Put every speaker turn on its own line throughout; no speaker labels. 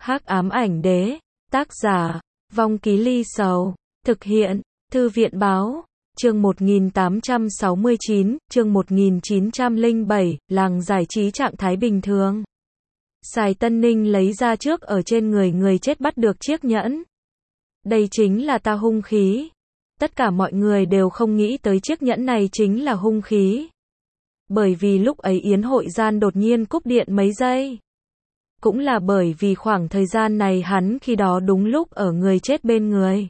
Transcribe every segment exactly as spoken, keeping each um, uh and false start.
Hắc ám ảnh đế, tác giả, Vong Ký Ly Sầu, thực hiện, Thư viện báo, chương một nghìn tám trăm sáu mươi chín, chương một nghìn chín trăm lẻ bảy, làng giải trí trạng thái bình thường. Sài Tân Ninh lấy ra trước ở trên người người chết bắt được chiếc nhẫn. Đây chính là ta hung khí. Tất cả mọi người đều không nghĩ tới chiếc nhẫn này chính là hung khí. Bởi vì lúc ấy yến hội gian đột nhiên cúp điện mấy giây. Cũng là bởi vì khoảng thời gian này hắn khi đó đúng lúc ở người chết bên người.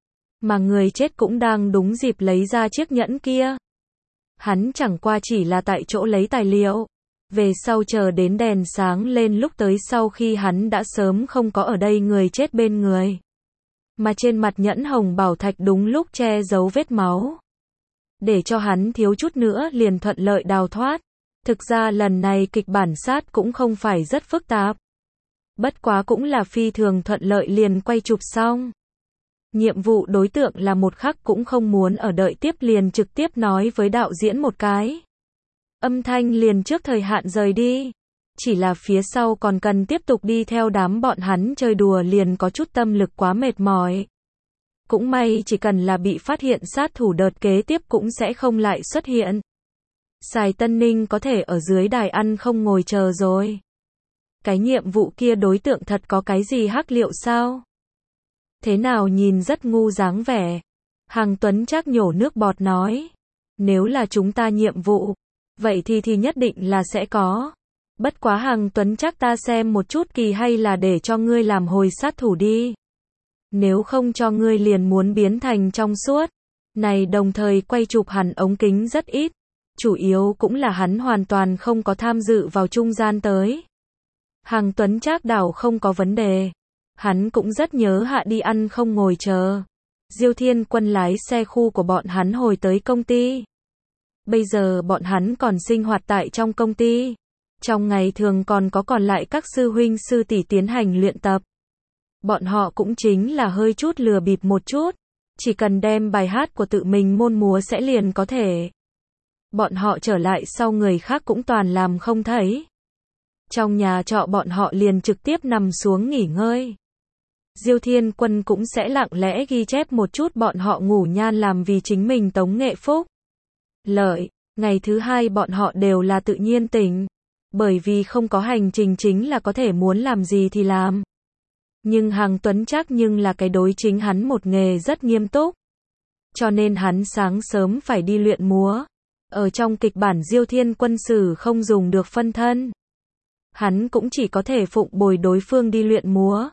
Mà người chết cũng đang đúng dịp lấy ra chiếc nhẫn kia. Hắn chẳng qua chỉ là tại chỗ lấy tài liệu. Về sau chờ đến đèn sáng lên lúc tới sau khi hắn đã sớm không có ở đây người chết bên người. Mà trên mặt nhẫn hồng bảo thạch đúng lúc che giấu vết máu. Để cho hắn thiếu chút nữa liền thuận lợi đào thoát. Thực ra lần này kịch bản sát cũng không phải rất phức tạp. Bất quá cũng là phi thường thuận lợi liền quay chụp xong. Nhiệm vụ đối tượng là một khắc cũng không muốn ở đợi tiếp liền trực tiếp nói với đạo diễn một cái. Âm thanh liền trước thời hạn rời đi. Chỉ là phía sau còn cần tiếp tục đi theo đám bọn hắn chơi đùa liền có chút tâm lực quá mệt mỏi. Cũng may chỉ cần là bị phát hiện sát thủ đợt kế tiếp cũng sẽ không lại xuất hiện. Sài Tân Ninh có thể ở dưới đài ăn không ngồi chờ rồi. Cái nhiệm vụ kia đối tượng thật có cái gì hắc liệu sao? Thế nào nhìn rất ngu dáng vẻ. Hằng Tuấn Trác nhổ nước bọt nói. Nếu là chúng ta nhiệm vụ, vậy thì thì nhất định là sẽ có. Bất quá Hằng Tuấn Trác ta xem một chút kỳ hay là để cho ngươi làm hồi sát thủ đi. Nếu không cho ngươi liền muốn biến thành trong suốt. Này đồng thời quay chụp hẳn ống kính rất ít. Chủ yếu cũng là hắn hoàn toàn không có tham dự vào trung gian tới. Hằng Tuấn Trác đảo không có vấn đề. Hắn cũng rất nhớ hạ đi ăn không ngồi chờ. Diêu Thiên Quân lái xe khu của bọn hắn hồi tới công ty. Bây giờ bọn hắn còn sinh hoạt tại trong công ty. Trong ngày thường còn có còn lại các sư huynh sư tỷ tiến hành luyện tập. Bọn họ cũng chính là hơi chút lừa bịp một chút. Chỉ cần đem bài hát của tự mình môn múa sẽ liền có thể. Bọn họ trở lại sau người khác cũng toàn làm không thấy. Trong nhà trọ bọn họ liền trực tiếp nằm xuống nghỉ ngơi. Diêu Thiên Quân cũng sẽ lặng lẽ ghi chép một chút bọn họ ngủ nhan làm vì chính mình tống nghệ phúc. Lợi, ngày thứ hai bọn họ đều là tự nhiên tỉnh. Bởi vì không có hành trình chính là có thể muốn làm gì thì làm. Nhưng Hằng Tuấn Trác nhưng là cái đối chính hắn một nghề rất nghiêm túc. Cho nên hắn sáng sớm phải đi luyện múa. Ở trong kịch bản Diêu Thiên Quân sử không dùng được phân thân. Hắn cũng chỉ có thể phụng bồi đối phương đi luyện múa.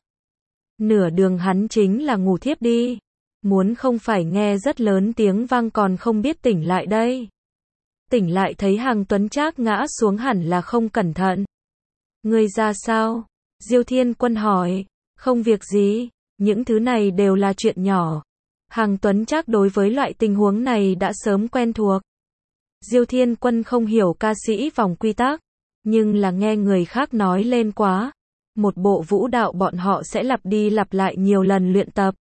Nửa đường hắn chính là ngủ thiếp đi. Muốn không phải nghe rất lớn tiếng vang còn không biết tỉnh lại đây. Tỉnh lại thấy Hằng Tuấn Trác ngã xuống hẳn là không cẩn thận. Ngươi ra sao? Diêu Thiên Quân hỏi. Không việc gì, những thứ này đều là chuyện nhỏ. Hằng Tuấn Trác đối với loại tình huống này đã sớm quen thuộc. Diêu Thiên Quân không hiểu ca sĩ vòng quy tắc, nhưng là nghe người khác nói lên quá. Một bộ vũ đạo bọn họ sẽ lặp đi lặp lại nhiều lần luyện tập.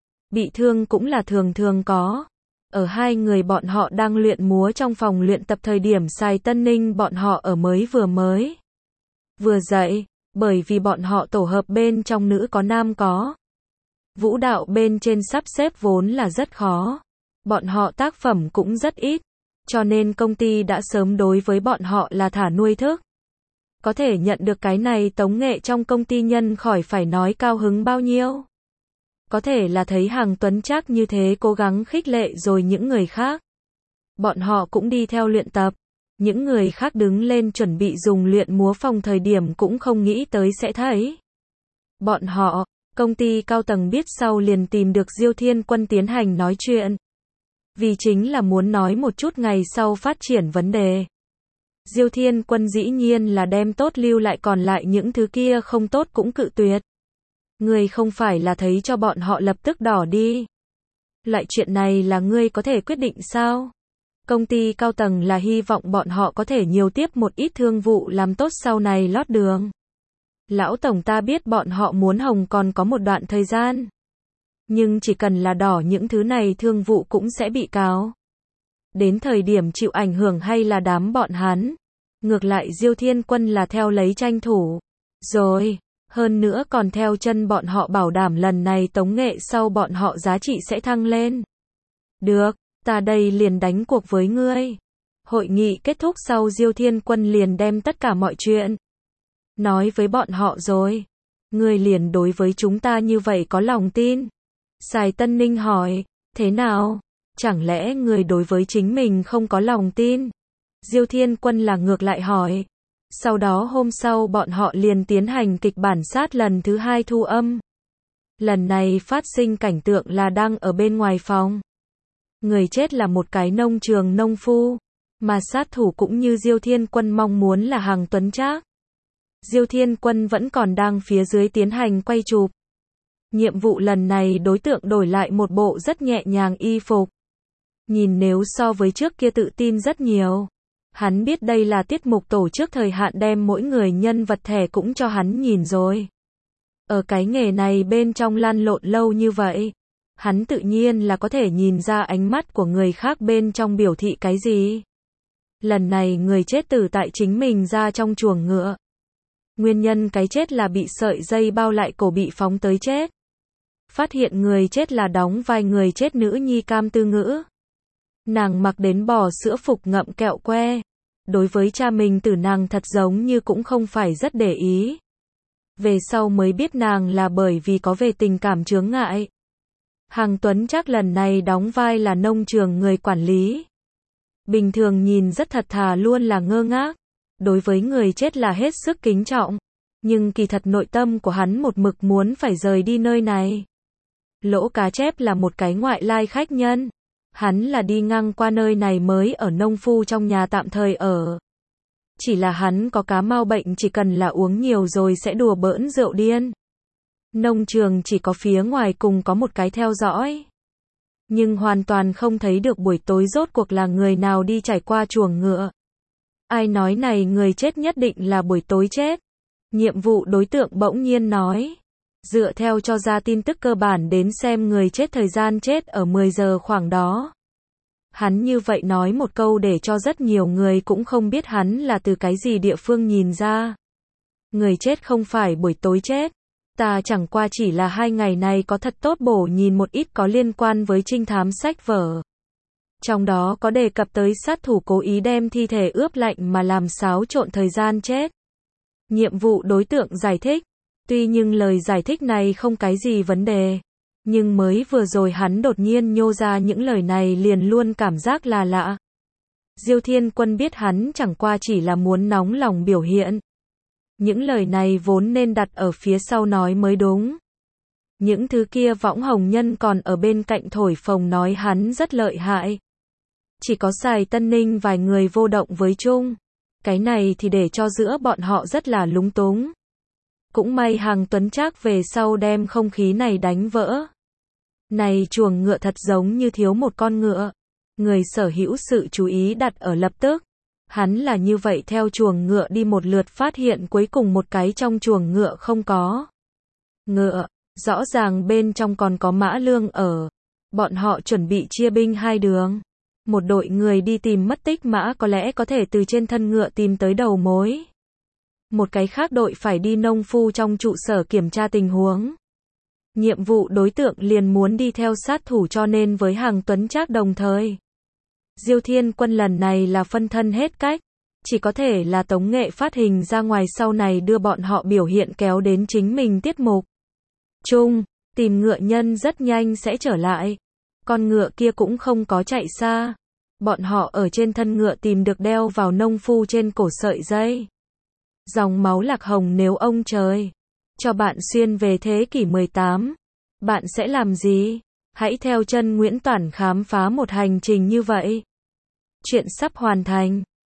Bị thương cũng là thường thường có. Ở hai người bọn họ đang luyện múa trong phòng luyện tập thời điểm Sài Tân Ninh bọn họ ở mới vừa mới. Vừa dậy, bởi vì bọn họ tổ hợp bên trong nữ có nam có. Vũ đạo bên trên sắp xếp vốn là rất khó. Bọn họ tác phẩm cũng rất ít. Cho nên công ty đã sớm đối với bọn họ là thả nuôi thức. Có thể nhận được cái này tống nghệ trong công ty nhân khỏi phải nói cao hứng bao nhiêu. Có thể là thấy Hằng Tuấn Trác như thế cố gắng khích lệ rồi những người khác. Bọn họ cũng đi theo luyện tập. Những người khác đứng lên chuẩn bị dùng luyện múa phòng thời điểm cũng không nghĩ tới sẽ thấy. Bọn họ, công ty cao tầng biết sau liền tìm được Diêu Thiên Quân tiến hành nói chuyện. Vì chính là muốn nói một chút ngày sau phát triển vấn đề. Diêu Thiên Quân dĩ nhiên là đem tốt lưu lại còn lại những thứ kia không tốt cũng cự tuyệt. Ngươi không phải là thấy cho bọn họ lập tức đỏ đi. Loại chuyện này là ngươi có thể quyết định sao? Công ty cao tầng là hy vọng bọn họ có thể nhiều tiếp một ít thương vụ làm tốt sau này lót đường. Lão tổng ta biết bọn họ muốn hồng còn có một đoạn thời gian. Nhưng chỉ cần là đỏ những thứ này thương vụ cũng sẽ bị cáo. Đến thời điểm chịu ảnh hưởng hay là đám bọn hắn. Ngược lại Diêu Thiên Quân là theo lấy tranh thủ. Rồi, Hơn nữa còn theo chân bọn họ bảo đảm lần này tống nghệ sau bọn họ giá trị sẽ thăng lên. Được, ta đây liền đánh cuộc với ngươi. Hội nghị kết thúc sau Diêu Thiên Quân liền đem tất cả mọi chuyện nói với bọn họ rồi. Ngươi liền đối với chúng ta như vậy có lòng tin? Sài Tân Ninh hỏi, thế nào? Chẳng lẽ người đối với chính mình không có lòng tin? Diêu Thiên Quân là ngược lại hỏi. Sau đó hôm sau bọn họ liền tiến hành kịch bản sát lần thứ hai thu âm. Lần này phát sinh cảnh tượng là đang ở bên ngoài phòng. Người chết là một cái nông trường nông phu, mà sát thủ cũng như Diêu Thiên Quân mong muốn là Hằng Tuấn Trác. Diêu Thiên Quân vẫn còn đang phía dưới tiến hành quay chụp. Nhiệm vụ lần này đối tượng đổi lại một bộ rất nhẹ nhàng y phục. Nhìn nếu so với trước kia tự tin rất nhiều. Hắn biết đây là tiết mục tổ chức thời hạn đem mỗi người nhân vật thẻ cũng cho hắn nhìn rồi. Ở cái nghề này bên trong lăn lộn lâu như vậy, hắn tự nhiên là có thể nhìn ra ánh mắt của người khác bên trong biểu thị cái gì. Lần này người chết tử tại chính mình ra trong chuồng ngựa. Nguyên nhân cái chết là bị sợi dây bao lại cổ bị phóng tới chết. Phát hiện người chết là đóng vai người chết nữ nhi Cam Tư Ngữ. Nàng mặc đến bò sữa phục ngậm kẹo que. Đối với cha mình tử nàng thật giống như cũng không phải rất để ý. Về sau mới biết nàng là bởi vì có về tình cảm chướng ngại. Hằng Tuấn Trác lần này đóng vai là nông trường người quản lý. Bình thường nhìn rất thật thà luôn là ngơ ngác. Đối với người chết là hết sức kính trọng. Nhưng kỳ thật nội tâm của hắn một mực muốn phải rời đi nơi này. Lỗ Cá Chép là một cái ngoại lai khách nhân. Hắn là đi ngang qua nơi này mới ở nông phu trong nhà tạm thời ở. Chỉ là hắn có cá mau bệnh chỉ cần là uống nhiều rồi sẽ đùa bỡn rượu điên. Nông trường chỉ có phía ngoài cùng có một cái theo dõi. Nhưng hoàn toàn không thấy được buổi tối rốt cuộc là người nào đi trải qua chuồng ngựa. Ai nói này người chết nhất định là buổi tối chết. Nhiệm vụ đối tượng bỗng nhiên nói. Dựa theo cho ra tin tức cơ bản đến xem người chết thời gian chết ở mười giờ khoảng đó. Hắn như vậy nói một câu để cho rất nhiều người cũng không biết hắn là từ cái gì địa phương nhìn ra. Người chết không phải buổi tối chết. Ta chẳng qua chỉ là hai ngày này có thật tốt bổ nhìn một ít có liên quan với trinh thám sách vở. Trong đó có đề cập tới sát thủ cố ý đem thi thể ướp lạnh mà làm xáo trộn thời gian chết. Nhiệm vụ đối tượng giải thích. Tuy nhưng lời giải thích này không cái gì vấn đề. Nhưng mới vừa rồi hắn đột nhiên nhô ra những lời này liền luôn cảm giác là lạ. Diêu Thiên Quân biết hắn chẳng qua chỉ là muốn nóng lòng biểu hiện. Những lời này vốn nên đặt ở phía sau nói mới đúng. Những thứ kia võng hồng nhân còn ở bên cạnh thổi phồng nói hắn rất lợi hại. Chỉ có Sài Tân Ninh vài người vô động với chung. Cái này thì để cho giữa bọn họ rất là lúng túng. Cũng may Hằng Tuấn Trác về sau đem không khí này đánh vỡ. Này chuồng ngựa thật giống như thiếu một con ngựa. Người sở hữu sự chú ý đặt ở lập tức. Hắn là như vậy theo chuồng ngựa đi một lượt phát hiện cuối cùng một cái trong chuồng ngựa không có ngựa. Rõ ràng bên trong còn có Mã Lương ở. Bọn họ chuẩn bị chia binh hai đường. Một đội người đi tìm mất tích mã có lẽ có thể từ trên thân ngựa tìm tới đầu mối. Một cái khác đội phải đi nông phu trong trụ sở kiểm tra tình huống. Nhiệm vụ đối tượng liền muốn đi theo sát thủ cho nên với Hằng Tuấn Trác đồng thời. Diêu Thiên Quân lần này là phân thân hết cách. Chỉ có thể là tống nghệ phát hình ra ngoài sau này đưa bọn họ biểu hiện kéo đến chính mình tiết mục. Chung, tìm ngựa nhân rất nhanh sẽ trở lại. Con ngựa kia cũng không có chạy xa. Bọn họ ở trên thân ngựa tìm được đeo vào nông phu trên cổ sợi dây. Dòng máu lạc hồng nếu ông trời cho bạn xuyên về thế kỷ mười tám, bạn sẽ làm gì? Hãy theo chân Nguyễn Toản khám phá một hành trình như vậy. Chuyện sắp hoàn thành.